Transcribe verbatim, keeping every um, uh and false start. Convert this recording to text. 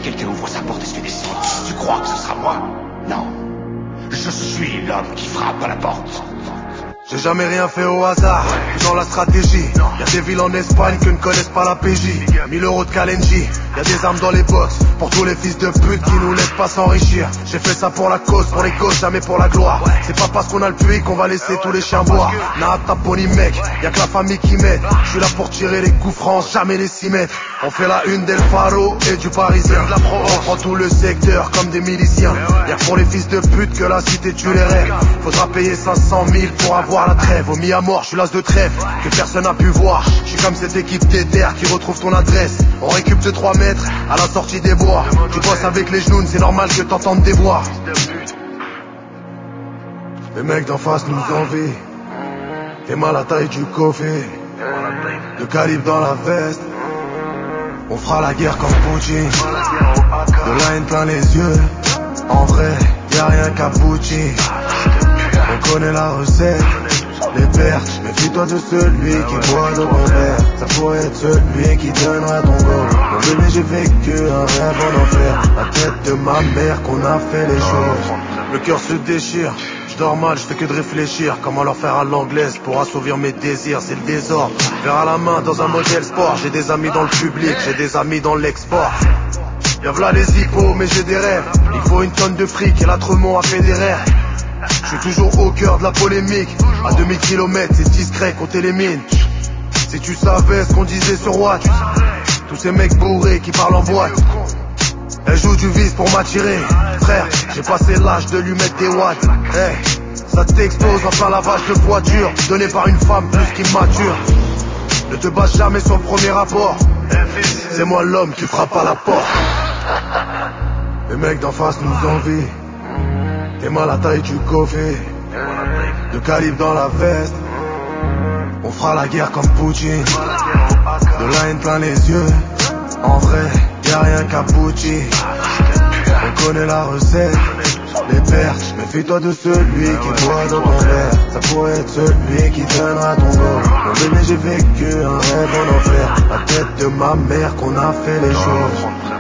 quelqu'un ouvre sa porte et se fait descendre, tu crois que ce sera moi? Non. Je suis l'homme qui frappe à la porte. J'ai jamais rien fait au hasard, tout dans la stratégie. Y'a des villes en Espagne que ne connaissent pas la P J. mille euros de Kalenji, y'a des armes dans les box pour tous les fils de pute qui nous laissent pas s'enrichir. J'ai fait ça pour la cause, pour les gosses, jamais pour la gloire. C'est pas parce qu'on a le puits qu'on va laisser tous les chiens boire. Nata pony mec, y'a que la famille qui m'aide. Je suis là pour tirer les coups francs, jamais les s'y mettre. On fait la une d'El Faro et du Parisien. On prend tout le secteur comme des miliciens. Y'a que pour les fils de pute que la cité tue les rêves. Faudra payer cinq cent mille pour avoir la trêve. Au mis à mort, je suis l'as de trêve que personne n'a pu voir. Je suis comme cette équipe d'éther qui retrouve ton adresse. On récup de trois mètres à la sortie des bois. Tu bosses avec les genoux, c'est normal que t'entendes des voix. Les mecs d'en face nous envient. T'es mal à taille du coffee. Le calibre dans la veste. On fera la guerre comme Poutine. De la haine plein les yeux. En vrai, y'a rien qu'abouti. On connaît la recette. Les pertes, méfie-toi de celui qui boit de ton verre. Ça pourrait être celui qui donnera ton go. Mon bébé, j'ai vécu un rêve en enfer. La tête de ma mère qu'on a fait les choses. Le cœur se déchire, je dors mal, je fais que de réfléchir. Comment leur faire à l'anglaise pour assouvir mes désirs. C'est le désordre, verre à la main dans un modèle sport. J'ai des amis dans le public, j'ai des amis dans l'export. Y'a v'là les hippos, mais j'ai des rêves. Il faut une tonne de fric et l'Atremont a fait des rêves. Je suis toujours au cœur de la polémique. À deux mille kilomètres, c'est discret, compter les mines. Si tu savais ce qu'on disait sur Watt. Tous ces mecs bourrés qui parlent en boîte. Elle joue du vice pour m'attirer. Frère, j'ai passé l'âge de lui mettre des watts. Hey, ça t'explose en plein lavage de voiture. Donné par une femme plus qu'immature. Ne te base jamais sur le premier rapport. C'est moi l'homme qui frappe à la porte. Les mecs d'en face nous envient. T'es mal à taille du coffee. Le calibre dans la veste. On fera la guerre comme Poutine. De la haine plein les yeux. En vrai, y'a rien qu'abouti. On connaît la recette. Les pertes, méfie-toi de celui qui boit dans ton verre. Ça pourrait être celui qui donnera ton go. Mon bébé, j'ai vécu un rêve en enfer. La tête de ma mère qu'on a fait les choses.